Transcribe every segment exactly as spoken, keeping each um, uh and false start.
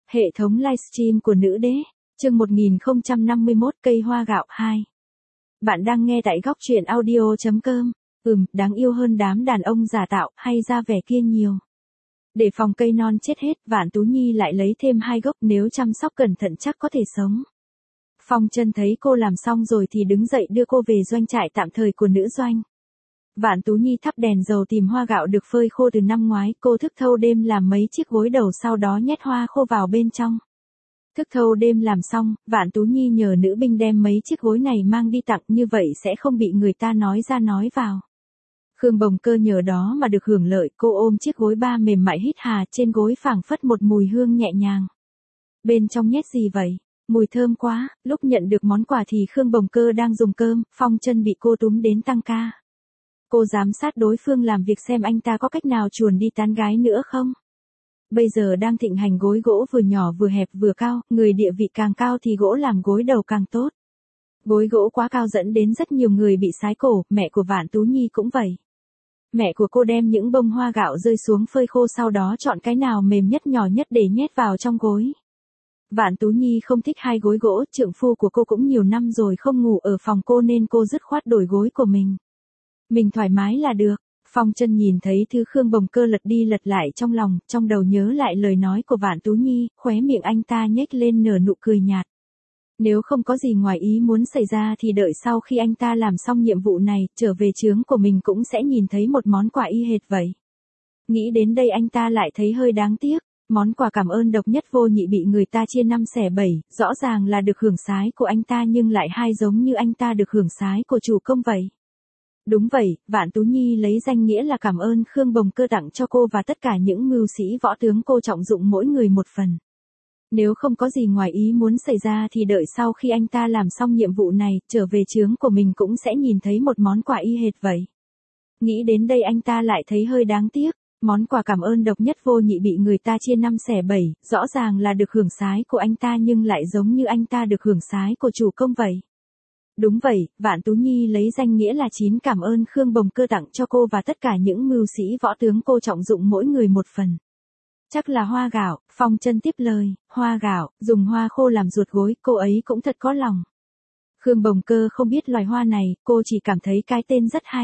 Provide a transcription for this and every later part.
Hệ thống livestream của nữ đế, chương một nghìn không trăm năm mươi mốt cây hoa gạo hai. Bạn đang nghe tại góc truyện audio.com. Ừm, đáng yêu hơn đám đàn ông giả tạo hay ra vẻ kia nhiều. Để phòng cây non chết hết, Vạn Tú Nhi lại lấy thêm hai gốc, nếu chăm sóc cẩn thận chắc có thể sống. Phong Chân thấy cô làm xong rồi thì đứng dậy đưa cô về doanh trại tạm thời của nữ doanh. Vạn Tú Nhi thắp đèn dầu tìm hoa gạo được phơi khô từ năm ngoái, cô thức thâu đêm làm mấy chiếc gối đầu, sau đó nhét hoa khô vào bên trong. Thức thâu đêm làm xong, Vạn Tú Nhi nhờ nữ binh đem mấy chiếc gối này mang đi tặng, như vậy sẽ không bị người ta nói ra nói vào. Khương Bồng Cơ nhờ đó mà được hưởng lợi, cô ôm chiếc gối ba mềm mại hít hà, trên gối phảng phất một mùi hương nhẹ nhàng. Bên trong nhét gì vậy? Mùi thơm quá. Lúc nhận được món quà thì Khương Bồng Cơ đang dùng cơm, Phong Chân bị cô túm đến tăng ca. Cô giám sát đối phương làm việc xem anh ta có cách nào chuồn đi tán gái nữa không. Bây giờ đang thịnh hành gối gỗ vừa nhỏ vừa hẹp vừa cao, người địa vị càng cao thì gỗ làm gối đầu càng tốt. Gối gỗ quá cao dẫn đến rất nhiều người bị sái cổ, mẹ của Vạn Tú Nhi cũng vậy. Mẹ của cô đem những bông hoa gạo rơi xuống phơi khô, sau đó chọn cái nào mềm nhất nhỏ nhất để nhét vào trong gối. Vạn Tú Nhi không thích hai gối gỗ, trượng phu của cô cũng nhiều năm rồi không ngủ ở phòng cô nên cô dứt khoát đổi gối của mình. Mình thoải mái là được. Phong Chân nhìn thấy thứ Khương Bồng Cơ lật đi lật lại trong lòng, trong đầu nhớ lại lời nói của Vạn Tú Nhi, khóe miệng anh ta nhếch lên nở nụ cười nhạt. Nếu không có gì ngoài ý muốn xảy ra thì đợi sau khi anh ta làm xong nhiệm vụ này, trở về trướng của mình cũng sẽ nhìn thấy một món quà y hệt vậy. Nghĩ đến đây anh ta lại thấy hơi đáng tiếc. Món quà cảm ơn độc nhất vô nhị bị người ta chia năm xẻ bảy, rõ ràng là được hưởng sái của anh ta nhưng lại hai giống như anh ta được hưởng sái của chủ công vậy. Đúng vậy, Vạn Tú Nhi lấy danh nghĩa là cảm ơn Khương Bồng Cơ tặng cho cô và tất cả những mưu sĩ võ tướng cô trọng dụng mỗi người một phần. Nếu không có gì ngoài ý muốn xảy ra thì đợi sau khi anh ta làm xong nhiệm vụ này, trở về trướng của mình cũng sẽ nhìn thấy một món quà y hệt vậy. Nghĩ đến đây anh ta lại thấy hơi đáng tiếc. Món quà cảm ơn độc nhất vô nhị bị người ta chia năm xẻ bảy, rõ ràng là được hưởng sái của anh ta nhưng lại giống như anh ta được hưởng sái của chủ công vậy. Đúng vậy, Vạn Tú Nhi lấy danh nghĩa là chín cảm ơn Khương Bồng Cơ tặng cho cô và tất cả những mưu sĩ võ tướng cô trọng dụng mỗi người một phần. Chắc là hoa gạo. Phong Chân tiếp lời, hoa gạo, dùng hoa khô làm ruột gối, cô ấy cũng thật có lòng. Khương Bồng Cơ không biết loài hoa này, cô chỉ cảm thấy cái tên rất hay.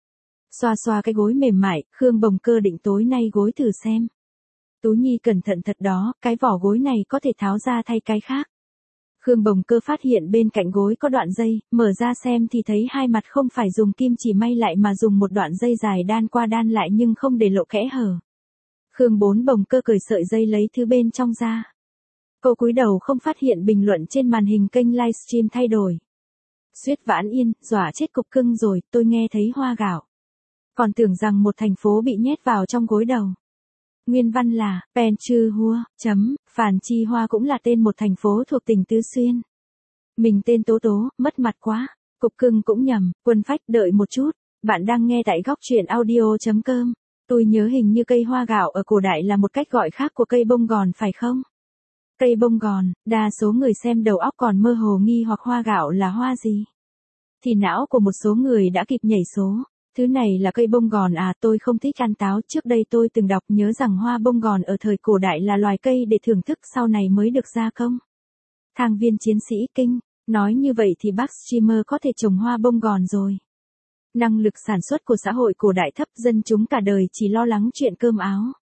Xoa xoa cái gối mềm mại, Khương Bồng Cơ định tối nay gối thử xem. Tú Nhi cẩn thận thật đó, cái vỏ gối này có thể tháo ra thay cái khác. Khương Bồng Cơ phát hiện bên cạnh gối có đoạn dây, mở ra xem thì thấy hai mặt không phải dùng kim chỉ may lại mà dùng một đoạn dây dài đan qua đan lại nhưng không để lộ kẽ hở. Khương Bốn Bồng Cơ cởi sợi dây lấy thứ bên trong ra. Cô cúi đầu không phát hiện bình luận trên màn hình kênh livestream thay đổi. Suýt vãn yên, dọa chết cục cưng rồi, tôi nghe thấy hoa gạo. Còn tưởng rằng một thành phố bị nhét vào trong gối đầu. Nguyên văn là, Pen Chư Hua, chấm, Phàn Chi Hoa cũng là tên một thành phố thuộc tỉnh Tứ Xuyên. Mình tên Tố Tố, mất mặt quá. Cục cưng cũng nhầm, Quân Phách đợi một chút. Bạn đang nghe tại góc truyện audio.com. Tôi nhớ hình như cây hoa gạo ở cổ đại là một cách gọi khác của cây bông gòn phải không? Cây bông gòn, đa số người xem đầu óc còn mơ hồ nghi hoặc hoa gạo là hoa gì? Thì não của một số người đã kịp nhảy số. Thứ này là cây bông gòn à, tôi không thích ăn táo, trước đây tôi từng đọc nhớ rằng hoa bông gòn ở thời cổ đại là loài cây để thưởng thức sau này mới được gia công. Thang Viên Chiến Sĩ kinh, nói như vậy thì bác streamer có thể trồng hoa bông gòn rồi. Năng lực sản xuất của xã hội cổ đại thấp, dân chúng cả đời chỉ lo lắng chuyện cơm áo.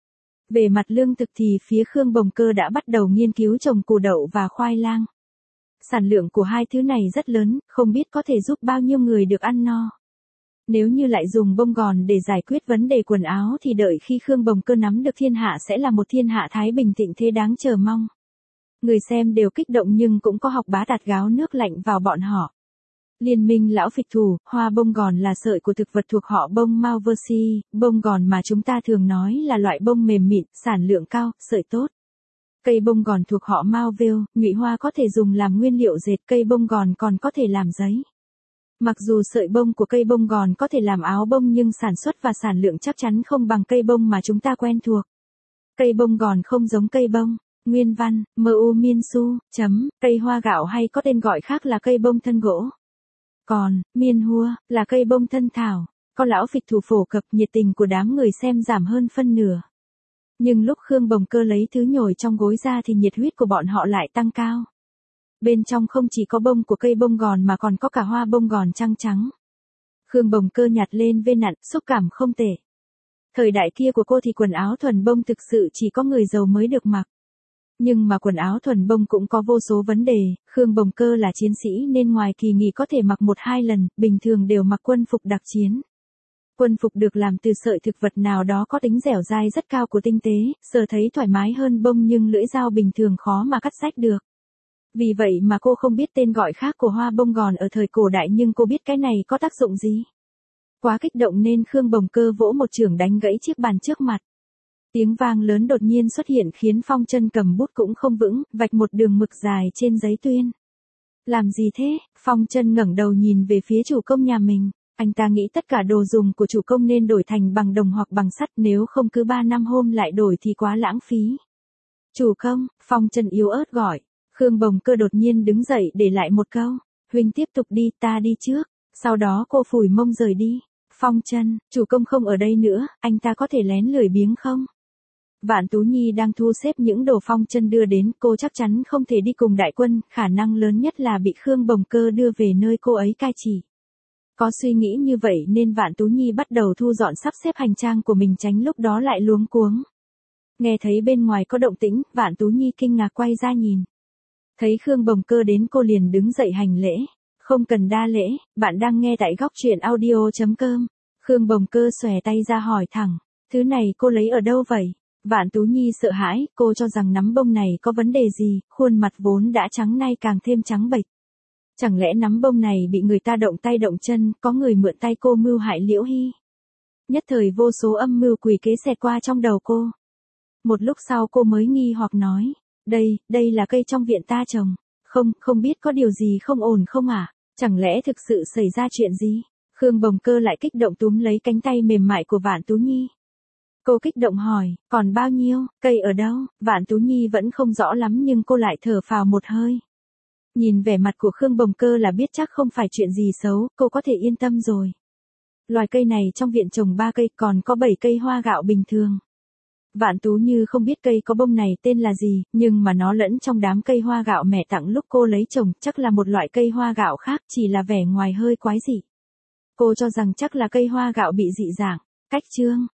Về mặt lương thực thì phía Khương Bồng Cơ đã bắt đầu nghiên cứu trồng củ đậu và khoai lang. Sản lượng của hai thứ này rất lớn, không biết có thể giúp bao nhiêu người được ăn no. Nếu như lại dùng bông gòn để giải quyết vấn đề quần áo thì đợi khi Khương Bồng Cơ nắm được thiên hạ sẽ là một thiên hạ thái bình thịnh thế đáng chờ mong. Người xem đều kích động nhưng cũng có học bá tạt gáo nước lạnh vào bọn họ. Liên minh lão phịch thủ, hoa bông gòn là sợi của thực vật thuộc họ bông Malvaceae, bông gòn mà chúng ta thường nói là loại bông mềm mịn, sản lượng cao, sợi tốt. Cây bông gòn thuộc họ Malvale, nhụy hoa có thể dùng làm nguyên liệu dệt, cây bông gòn còn có thể làm giấy. Mặc dù sợi bông của cây bông gòn có thể làm áo bông nhưng sản xuất và sản lượng chắc chắn không bằng cây bông mà chúng ta quen thuộc. Cây bông gòn không giống cây bông. Nguyên văn, Mu Miên Su, chấm, cây hoa gạo hay có tên gọi khác là cây bông thân gỗ. Còn, Miên Hua, là cây bông thân thảo. Có lão phịch thủ phổ cập, nhiệt tình của đám người xem giảm hơn phân nửa. Nhưng lúc Khương Bồng Cơ lấy thứ nhồi trong gối ra thì nhiệt huyết của bọn họ lại tăng cao. Bên trong không chỉ có bông của cây bông gòn mà còn có cả hoa bông gòn trắng trắng. Khương Bồng Cơ nhặt lên vê nặn, xúc cảm không tệ. Thời đại kia của cô thì quần áo thuần bông thực sự chỉ có người giàu mới được mặc. Nhưng mà quần áo thuần bông cũng có vô số vấn đề, Khương Bồng Cơ là chiến sĩ nên ngoài kỳ nghỉ có thể mặc một hai lần, bình thường đều mặc quân phục đặc chiến. Quân phục được làm từ sợi thực vật nào đó có tính dẻo dai rất cao của tinh tế, sờ thấy thoải mái hơn bông nhưng lưỡi dao bình thường khó mà cắt rách được. Vì vậy mà cô không biết tên gọi khác của hoa bông gòn ở thời cổ đại nhưng cô biết cái này có tác dụng gì. Quá kích động nên Khương Bồng Cơ vỗ một chưởng đánh gãy chiếc bàn trước mặt. Tiếng vang lớn đột nhiên xuất hiện khiến Phong Chân cầm bút cũng không vững, vạch một đường mực dài trên giấy tuyên. Làm gì thế? Phong Chân ngẩng đầu nhìn về phía chủ công nhà mình. Anh ta nghĩ tất cả đồ dùng của chủ công nên đổi thành bằng đồng hoặc bằng sắt, nếu không cứ ba năm hôm lại đổi thì quá lãng phí. Chủ công, Phong Chân yếu ớt gọi. Khương Bồng Cơ đột nhiên đứng dậy để lại một câu. Huynh tiếp tục đi, ta đi trước. Sau đó cô phủi mông rời đi. Phong Chân, chủ công không ở đây nữa, anh ta có thể lén lười biếng không? Vạn Tú Nhi đang thu xếp những đồ Phong Chân đưa đến, cô chắc chắn không thể đi cùng đại quân, khả năng lớn nhất là bị Khương Bồng Cơ đưa về nơi cô ấy cai trị. Có suy nghĩ như vậy nên Vạn Tú Nhi bắt đầu thu dọn sắp xếp hành trang của mình tránh lúc đó lại luống cuống. Nghe thấy bên ngoài có động tĩnh, Vạn Tú Nhi kinh ngạc quay ra nhìn. Thấy Khương Bồng Cơ đến cô liền đứng dậy hành lễ. Không cần đa lễ, bạn đang nghe tại góc truyện audio chấm com. Khương Bồng Cơ xòe tay ra hỏi thẳng, thứ này cô lấy ở đâu vậy? Vạn Tú Nhi sợ hãi, cô cho rằng nắm bông này có vấn đề gì, khuôn mặt vốn đã trắng nay càng thêm trắng bệch. Chẳng lẽ nắm bông này bị người ta động tay động chân, có người mượn tay cô mưu hại Liễu Hy? Nhất thời vô số âm mưu quỷ kế xẹt qua trong đầu cô. Một lúc sau cô mới nghi hoặc nói, đây, đây là cây trong viện ta trồng. Không, không biết có điều gì không ổn không à? Chẳng lẽ thực sự xảy ra chuyện gì? Khương Bồng Cơ lại kích động túm lấy cánh tay mềm mại của Vạn Tú Nhi. Cô kích động hỏi, còn bao nhiêu, cây ở đâu? Vạn Tú Nhi vẫn không rõ lắm nhưng cô lại thở phào một hơi. Nhìn vẻ mặt của Khương Bồng Cơ là biết chắc không phải chuyện gì xấu, cô có thể yên tâm rồi. Loài cây này trong viện trồng ba cây, còn có bảy cây hoa gạo bình thường. Vạn Tú Như không biết cây có bông này tên là gì, nhưng mà nó lẫn trong đám cây hoa gạo mẹ tặng lúc cô lấy trồng, chắc là một loại cây hoa gạo khác, chỉ là vẻ ngoài hơi quái dị. Cô cho rằng chắc là cây hoa gạo bị dị dạng. Cách chương